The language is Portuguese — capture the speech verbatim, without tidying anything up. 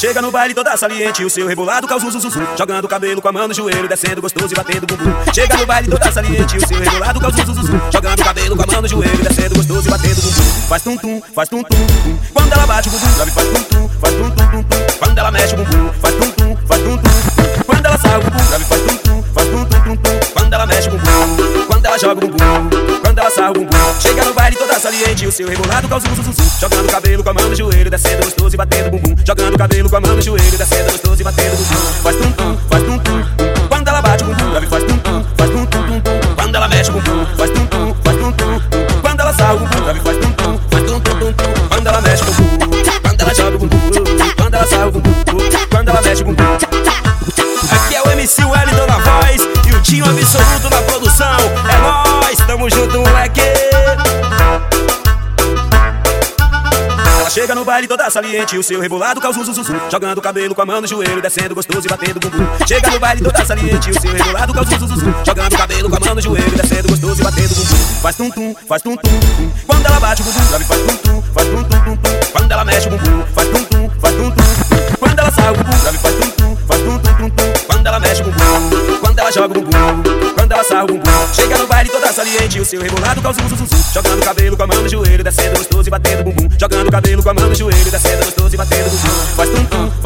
chega no baile toda saliente, o seu rebolado causa um zuzuzu, jogando o cabelo com a mão no joelho, descendo gostoso e batendo bumbum. Chega no baile toda saliente, o seu rebolado causa um zuzuzu, jogando o cabelo com a mão no joelho, descendo gostoso e batendo bumbum. Faz tum tum, faz tum tum tum, quando ela bate o bumbum, grave faz tum tum, faz tum tum tum tum, quando ela mexe o bumbum, faz tum tum, faz tum tum, quando ela sarra o bumbum, grave faz tum tum, faz tum tum tum tum, quando ela mexe o bumbum, quando ela joga o bumbum, quando ela sarra o bumbum. Chega no baile toda saliente, o seu rebolado causa um zuzuzu, jogando o cabelo com a mão no joelho, descendo gostoso e batendo bumbum, jogando o cabelo com a mão no joelho, descendo gostoso e batendo bumbum. Faz tum tum, faz tum tum, quando ela bate o bumbum, grave faz tum tum, faz tum tum tum tum, quando ela mexe o bumbum, faz tum tum, faz tum tum, quando ela sarra o bumbum, grave faz tum tum, faz tum tum tum tum, quando ela mexe o bumbum, quando ela joga o bumbum, quando ela sarra o bumbum, quando ela mexe o bumbum. Aqui é o M C Wellington na voz e o Tinho Absoluto na produção. É nóis, tamo junto, moleque. Ela chega no baile toda saliente, o seu rebolado causa um zuzuzu, jogando o cabelo com a mão no joelho, descendo gostoso e batendo bumbum. Chega no baile toda saliente, o seu rebolado causa um zuzuzu, jogando o cabelo com a mão no joelho, descendo gostoso e batendo bumbum. Faz tum tum, faz tum tum tum, quando ela bate o bumbum, grave faz tum tum, faz tum tum tum tum, quando ela mexe o bumbum, faz tum tum, faz tum tum, quando ela sarra o bumbum, grave faz tum tum, faz tum tum tum tum, quando ela mexe o bumbum, quando ela joga o bumbum, quando ela sarra o bumbum. Chega no baile toda saliente, o seu rebolado causa um zuzuzu, jogando o cabelo com a mão no joelho, descendo gostoso e batendo bumbum, jogando o cabelo com a mão no joelho, descendo gostoso e batendo bumbum. Faz tum tum,